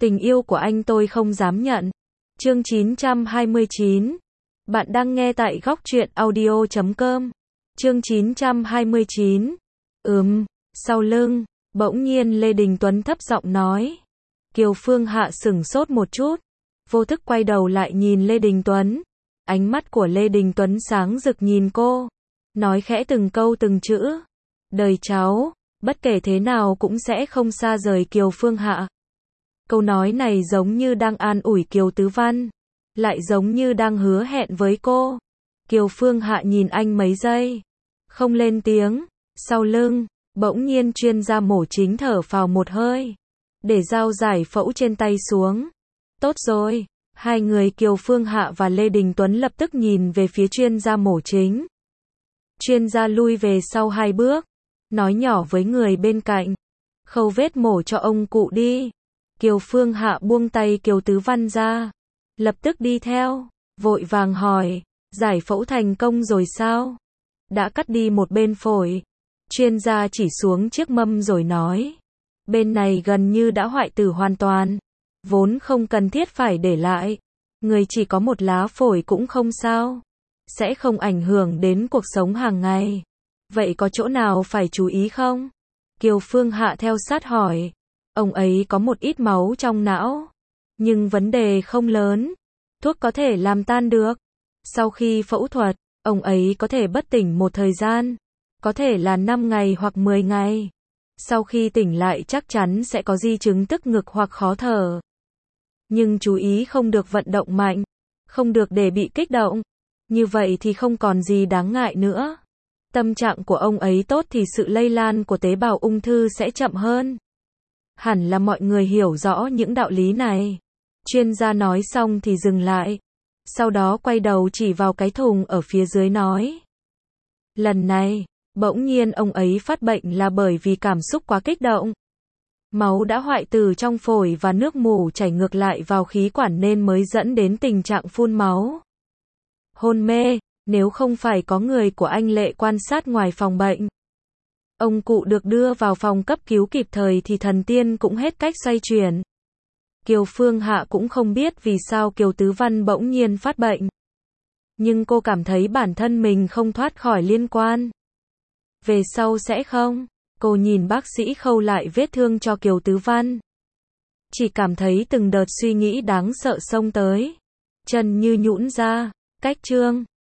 Tình yêu của anh tôi không dám nhận. Chương 929. Bạn đang nghe tại góc truyện audio.com. Chương 929. Sau lưng, bỗng nhiên Lê Đình Tuấn thấp giọng nói. Kiều Phương Hạ sửng sốt một chút, vô thức quay đầu lại nhìn Lê Đình Tuấn. Ánh mắt của Lê Đình Tuấn sáng rực nhìn cô, nói khẽ từng câu từng chữ. Đời cháu, bất kể thế nào cũng sẽ không xa rời Kiều Phương Hạ. Câu nói này giống như đang an ủi Kiều Tứ Văn, lại giống như đang hứa hẹn với cô. Kiều Phương Hạ nhìn anh mấy giây, không lên tiếng. Sau lưng, bỗng nhiên chuyên gia mổ chính thở phào một hơi, để dao giải phẫu trên tay xuống. Tốt rồi, hai người Kiều Phương Hạ và Lê Đình Tuấn lập tức nhìn về phía chuyên gia mổ chính. Chuyên gia lui về sau 2 bước, nói nhỏ với người bên cạnh. Khâu vết mổ cho ông cụ đi. Kiều Phương Hạ buông tay Kiều Tứ Văn ra, lập tức đi theo, vội vàng hỏi, giải phẫu thành công rồi sao? Đã cắt đi một bên phổi. Chuyên gia chỉ xuống chiếc mâm rồi nói, bên này gần như đã hoại tử hoàn toàn, vốn không cần thiết phải để lại. Người chỉ có một lá phổi cũng không sao, sẽ không ảnh hưởng đến cuộc sống hàng ngày. Vậy có chỗ nào phải chú ý không? Kiều Phương Hạ theo sát hỏi. Ông ấy có một ít máu trong não, nhưng vấn đề không lớn, thuốc có thể làm tan được. Sau khi phẫu thuật, ông ấy có thể bất tỉnh một thời gian, có thể là 5 ngày hoặc 10 ngày. Sau khi tỉnh lại chắc chắn sẽ có di chứng tức ngực hoặc khó thở. Nhưng chú ý không được vận động mạnh, không được để bị kích động. Như vậy thì không còn gì đáng ngại nữa. Tâm trạng của ông ấy tốt thì sự lây lan của tế bào ung thư sẽ chậm hơn. Hẳn là mọi người hiểu rõ những đạo lý này. Chuyên gia nói xong thì dừng lại. Sau đó quay đầu chỉ vào cái thùng ở phía dưới nói. Lần này, bỗng nhiên ông ấy phát bệnh là bởi vì cảm xúc quá kích động. Máu đã hoại tử trong phổi và nước mủ chảy ngược lại vào khí quản nên mới dẫn đến tình trạng phun máu. Hôn mê, nếu không phải có người của anh Lệ quan sát ngoài phòng bệnh, ông cụ được đưa vào phòng cấp cứu kịp thời thì thần tiên cũng hết cách xoay chuyển. Kiều Phương Hạ cũng không biết vì sao Kiều Tứ Văn bỗng nhiên phát bệnh. Nhưng cô cảm thấy bản thân mình không thoát khỏi liên quan. Về sau sẽ không. Cô nhìn bác sĩ khâu lại vết thương cho Kiều Tứ Văn. Chỉ cảm thấy từng đợt suy nghĩ đáng sợ xông tới. Chân như nhũn ra. Cách chương